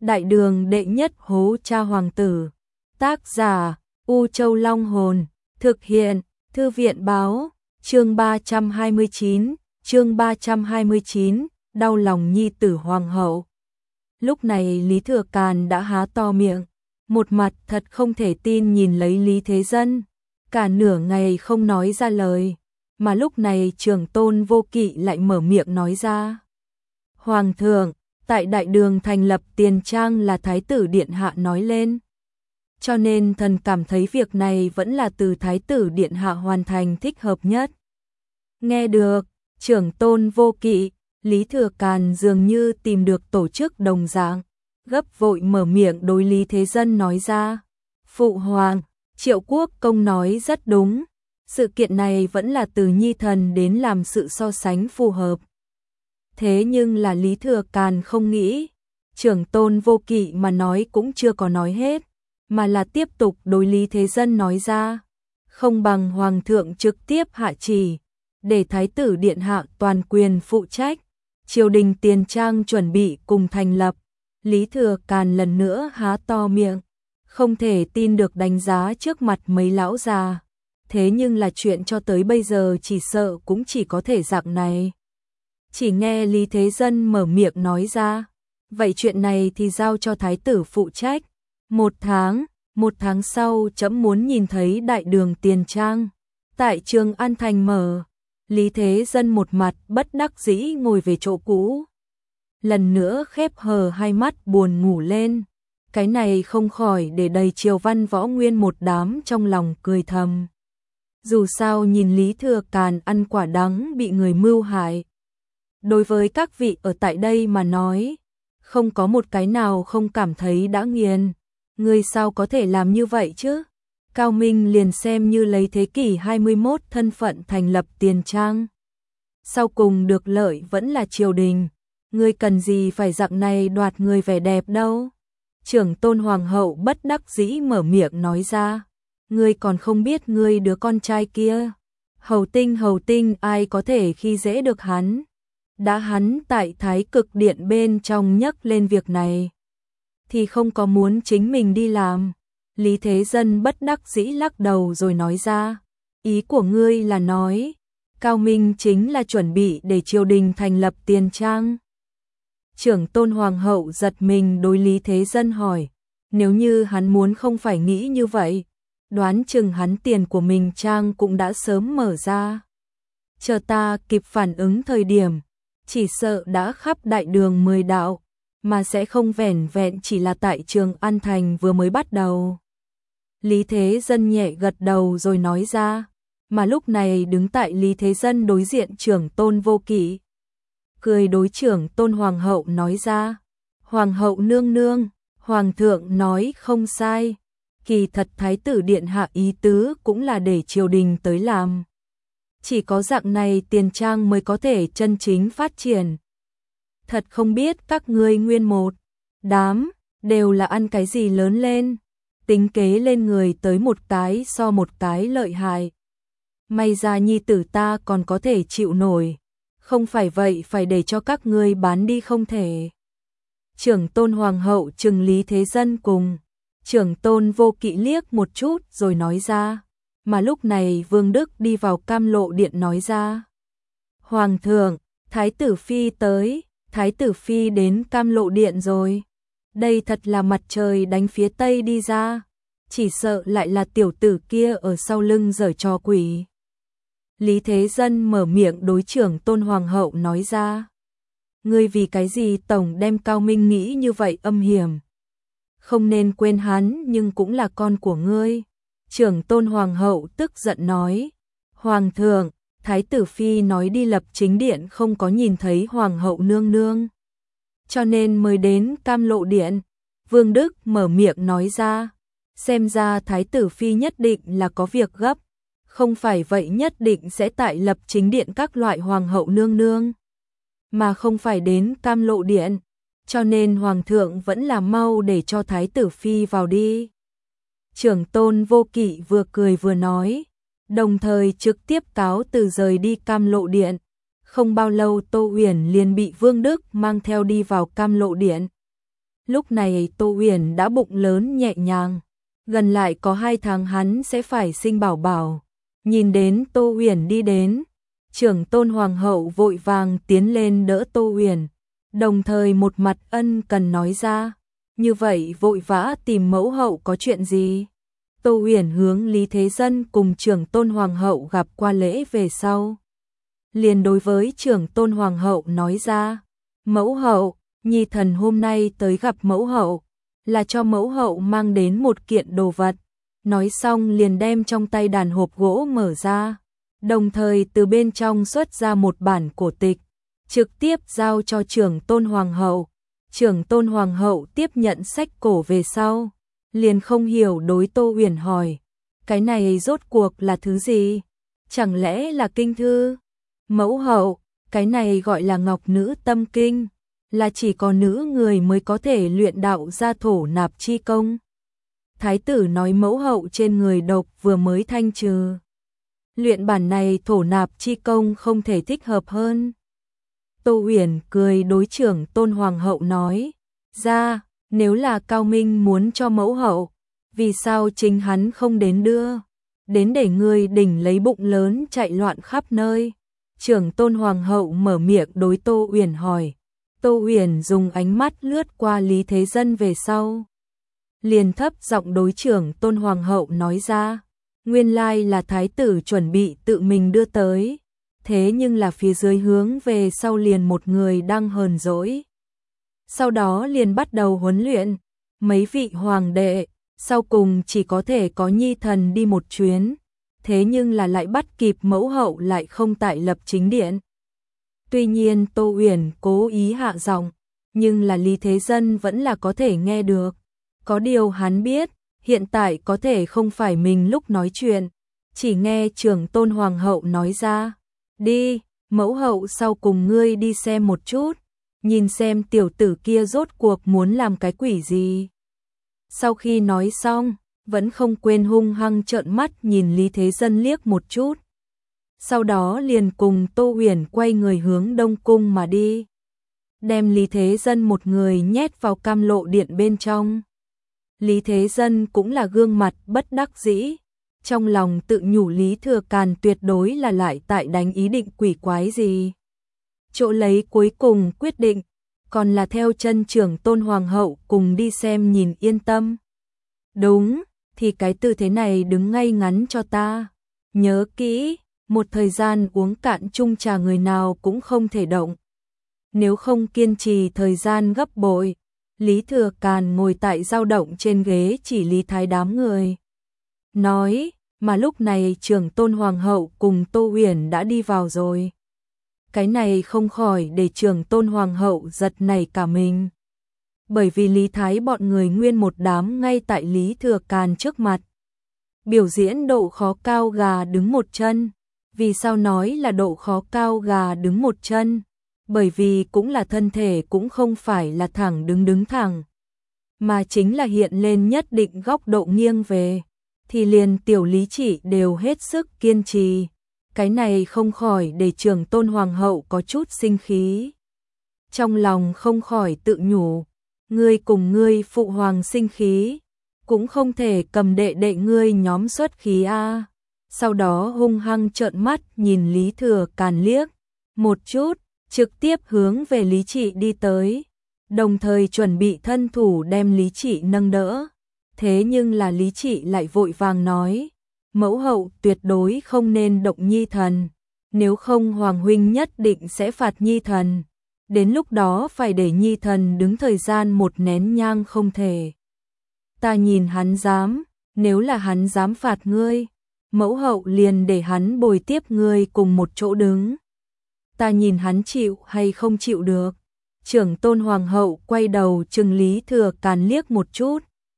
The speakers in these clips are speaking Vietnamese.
Đại đường đệ nhất hố cha hoàng tử. Tác giả U Châu Long Hồn. Thực hiện Thư viện Báo. Chương 329, đau lòng nhi tử hoàng hậu. Lúc này Lý Thừa Càn đã há to miệng, một mặt thật không thể tin nhìn lấy Lý Thế Dân, cả nửa ngày không nói ra lời, mà lúc này Trưởng Tôn Vô Kỵ lại mở miệng nói ra. Hoàng thượng, tại đại đường thành lập tiền trang là Thái tử Điện Hạ nói lên. Cho nên thần cảm thấy việc này vẫn là từ Thái tử Điện Hạ hoàn thành thích hợp nhất. Nghe được, Trưởng Tôn Vô Kỵ, Lý Thừa Càn dường như tìm được tổ chức đồng dạng, gấp vội mở miệng đối Lý Thế Dân nói ra. Phụ hoàng, Triệu Quốc công nói rất đúng, sự kiện này vẫn là từ nhi thần đến làm sự so sánh phù hợp. Thế nhưng là Lý Thừa Càn không nghĩ, Trưởng Tôn Vô Kỵ mà nói cũng chưa có nói hết, mà là tiếp tục đối Lý Thế Dân nói ra. Không bằng hoàng thượng trực tiếp hạ chỉ, để Thái tử Điện Hạ toàn quyền phụ trách, triều đình tiền trang chuẩn bị cùng thành lập. Lý Thừa Càn lần nữa há to miệng, không thể tin được đánh giá trước mặt mấy lão già. Thế nhưng là chuyện cho tới bây giờ chỉ sợ cũng chỉ có thể dạng này. Chỉ nghe Lý Thế Dân mở miệng nói ra, vậy chuyện này thì giao cho Thái tử phụ trách. Một tháng sau trẫm muốn nhìn thấy đại đường tiền trang tại Trường An Thành mở. Lý Thế Dân một mặt bất đắc dĩ ngồi về chỗ cũ, lần nữa khép hờ hai mắt buồn ngủ lên. Cái này không khỏi để đầy triều văn võ nguyên một đám trong lòng cười thầm. Dù sao nhìn Lý Thừa Càn ăn quả đắng bị người mưu hại, đối với các vị ở tại đây mà nói, không có một cái nào không cảm thấy đã nghiền. Người sao có thể làm như vậy chứ? Cao Minh liền xem như lấy thế kỷ 21 thân phận thành lập tiền trang. Sau cùng được lợi vẫn là triều đình. Ngươi cần gì phải dạng này đoạt người vẻ đẹp đâu? Trưởng Tôn Hoàng hậu bất đắc dĩ mở miệng nói ra. Ngươi còn không biết ngươi đứa con trai kia. Hầu tinh ai có thể khi dễ được hắn. Đã hắn tại Thái Cực Điện bên trong nhắc lên việc này, thì không có muốn chính mình đi làm. Lý Thế Dân bất đắc dĩ lắc đầu rồi nói ra. Ý của ngươi là nói, Cao Minh chính là chuẩn bị để triều đình thành lập tiền trang. Trưởng Tôn Hoàng hậu giật mình đối Lý Thế Dân hỏi. Nếu như hắn muốn không phải nghĩ như vậy, đoán chừng hắn tiền của mình trang cũng đã sớm mở ra. Chờ ta kịp phản ứng thời điểm, chỉ sợ đã khắp đại đường 10 đạo, mà sẽ không vẻn vẹn chỉ là tại Trường An Thành vừa mới bắt đầu. Lý Thế Dân nhẹ gật đầu rồi nói ra, mà lúc này đứng tại Lý Thế Dân đối diện Trưởng Tôn Vô Kỵ, cười đối Trưởng Tôn Hoàng hậu nói ra. Hoàng hậu nương nương, Hoàng thượng nói không sai, kỳ thật Thái tử Điện Hạ ý tứ cũng là để triều đình tới làm. Chỉ có dạng này tiền trang mới có thể chân chính phát triển. Thật không biết các ngươi nguyên một đám đều là ăn cái gì lớn lên, tính kế lên người tới một cái so một cái lợi hại. May ra nhi tử ta còn có thể chịu nổi, không phải vậy phải để cho các ngươi bán đi không thể. Trưởng Tôn Hoàng hậu trừng Lý Thế Dân cùng Trưởng Tôn Vô Kỵ liếc một chút rồi nói ra. Mà lúc này Vương Đức đi vào Cam Lộ Điện nói ra. Hoàng thượng, Thái tử Phi tới. Thái tử Phi đến Cam Lộ Điện rồi. Đây thật là mặt trời đánh phía Tây đi ra. Chỉ sợ lại là tiểu tử kia ở sau lưng giở trò quỷ. Lý Thế Dân mở miệng đối Trưởng Tôn Hoàng hậu nói ra. Ngươi vì cái gì tổng đem Cao Minh nghĩ như vậy âm hiểm? Không nên quên hắn nhưng cũng là con của ngươi. Trưởng Tôn Hoàng hậu tức giận nói. Hoàng thượng, Thái tử Phi nói đi lập chính điện không có nhìn thấy Hoàng hậu nương nương, cho nên mới đến Cam Lộ Điện. Vương Đức mở miệng nói ra. Xem ra Thái tử Phi nhất định là có việc gấp, không phải vậy nhất định sẽ tại lập chính điện các loại Hoàng hậu nương nương, mà không phải đến Cam Lộ Điện, cho nên Hoàng thượng vẫn là mau để cho Thái tử Phi vào đi. Trưởng Tôn Vô Kỵ vừa cười vừa nói, đồng thời trực tiếp cáo từ rời đi Cam Lộ Điện. Không bao lâu Tô Uyển liền bị Vương Đức mang theo đi vào Cam Lộ Điện. Lúc này Tô Huyền đã bụng lớn nhẹ nhàng, gần lại có 2 tháng hắn sẽ phải sinh bảo bảo. Nhìn đến Tô Huyền đi đến, trưởng tôn hoàng hậu vội vàng tiến lên đỡ Tô Huyền, đồng thời một mặt ân cần nói ra, như vậy vội vã tìm mẫu hậu có chuyện gì? Tô Huyền hướng Lý Thế Dân cùng trưởng tôn hoàng hậu gặp qua lễ về sau. Liền đối với trưởng tôn hoàng hậu nói ra, mẫu hậu, nhi thần hôm nay tới gặp mẫu hậu, là cho mẫu hậu mang đến một kiện đồ vật. Nói xong liền đem trong tay đàn hộp gỗ mở ra, đồng thời từ bên trong xuất ra một bản cổ tịch, trực tiếp giao cho trưởng tôn hoàng hậu. Trưởng tôn hoàng hậu tiếp nhận sách cổ về sau, liền không hiểu đối Tô Huyền hỏi, cái này rốt cuộc là thứ gì? Chẳng lẽ là kinh thư? Mẫu hậu, cái này gọi là Ngọc Nữ Tâm Kinh, là chỉ có nữ người mới có thể luyện đạo ra thổ nạp chi công. Thái tử nói mẫu hậu trên người độc vừa mới thanh trừ. Luyện bản này thổ nạp chi công không thể thích hợp hơn. Tô Huyền cười đối trưởng tôn hoàng hậu nói, ra, nếu là Cao Minh muốn cho mẫu hậu, vì sao chính hắn không đến đưa, đến để người đỉnh lấy bụng lớn chạy loạn khắp nơi. Trưởng tôn hoàng hậu mở miệng đối Tô Huyền hỏi, Tô Huyền dùng ánh mắt lướt qua Lý Thế Dân về sau. Liền thấp giọng đối trưởng tôn hoàng hậu nói ra, nguyên lai là thái tử chuẩn bị tự mình đưa tới, thế nhưng là phía dưới hướng về sau liền một người đang hờn dỗi. Sau đó liền bắt đầu huấn luyện, mấy vị hoàng đệ, sau cùng chỉ có thể có nhi thần đi một chuyến, thế nhưng là lại bắt kịp mẫu hậu lại không tại lập chính điện. Tuy nhiên Tô Huyền cố ý hạ giọng, nhưng là Lý Thế Dân vẫn là có thể nghe được. Có điều hắn biết, hiện tại có thể không phải mình lúc nói chuyện, chỉ nghe trưởng tôn hoàng hậu nói ra, đi, mẫu hậu sau cùng ngươi đi xem một chút, nhìn xem tiểu tử kia rốt cuộc muốn làm cái quỷ gì. Sau khi nói xong, vẫn không quên hung hăng trợn mắt nhìn Lý Thế Dân liếc một chút. Sau đó liền cùng Tô Huyền quay người hướng Đông Cung mà đi, đem Lý Thế Dân một người nhét vào Cam Lộ Điện bên trong. Lý Thế Dân cũng là gương mặt bất đắc dĩ, trong lòng tự nhủ Lý Thừa Càn tuyệt đối là lại tại đánh ý định quỷ quái gì. Chỗ lấy cuối cùng quyết định, còn là theo chân trưởng tôn hoàng hậu cùng đi xem nhìn yên tâm. Đúng, thì cái tư thế này đứng ngay ngắn cho ta. Nhớ kỹ, một thời gian uống cạn chung trà người nào cũng không thể động. Nếu không kiên trì thời gian gấp bội, Lý Thừa Càn ngồi tại dao động trên ghế chỉ lý thái đám người. Nói, mà lúc này trưởng tôn hoàng hậu cùng Tô Huyền đã đi vào rồi. Cái này không khỏi để trưởng tôn hoàng hậu giật nảy cả mình. Bởi vì Lý Thái bọn người nguyên một đám ngay tại Lý Thừa Càn trước mặt. Biểu diễn độ khó cao gà đứng một chân. Vì sao nói là độ khó cao gà đứng một chân? Bởi vì cũng là thân thể cũng không phải là thẳng đứng thẳng, mà chính là hiện lên nhất định góc độ nghiêng về, thì liền tiểu Lý Chỉ đều hết sức kiên trì. Cái này không khỏi để trưởng tôn hoàng hậu có chút sinh khí. Trong lòng không khỏi tự nhủ, ngươi cùng ngươi phụ hoàng sinh khí, cũng không thể cầm đệ đệ ngươi nhóm xuất khí a. Sau đó hung hăng trợn mắt nhìn Lý Thừa Càn liếc một chút, trực tiếp hướng về Lý Trị đi tới, đồng thời chuẩn bị thân thủ đem Lý Trị nâng đỡ. Thế nhưng là Lý Trị lại vội vàng nói, mẫu hậu tuyệt đối không nên động nhi thần, nếu không hoàng huynh nhất định sẽ phạt nhi thần, đến lúc đó phải để nhi thần đứng thời gian một nén nhang không thể. Ta nhìn hắn dám, nếu là hắn dám phạt ngươi, mẫu hậu liền để hắn bồi tiếp ngươi cùng một chỗ đứng. Ta nhìn hắn chịu hay không chịu được. Trưởng tôn hoàng hậu quay đầu trừng Lý Thừa Càn liếc một chút.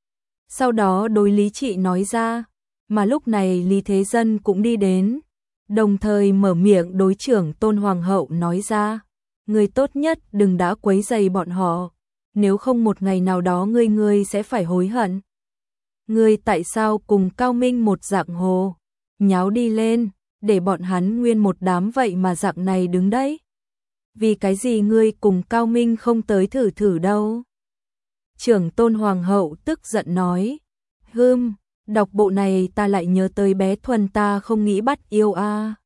Sau đó đối Lý Trị nói ra, mà lúc này Lý Thế Dân cũng đi đến, đồng thời mở miệng đối trưởng tôn hoàng hậu nói ra, ngươi tốt nhất đừng đã quấy rầy bọn họ, nếu không một ngày nào đó ngươi sẽ phải hối hận. Ngươi tại sao cùng Cao Minh một dạng hồ, nháo đi lên, để bọn hắn nguyên một đám vậy mà dạng này đứng đấy. Vì cái gì ngươi cùng Cao Minh không tới thử đâu? Trưởng tôn hoàng hậu tức giận nói, đọc bộ này ta lại nhớ tới bé Thuần ta không nghĩ bắt yêu a.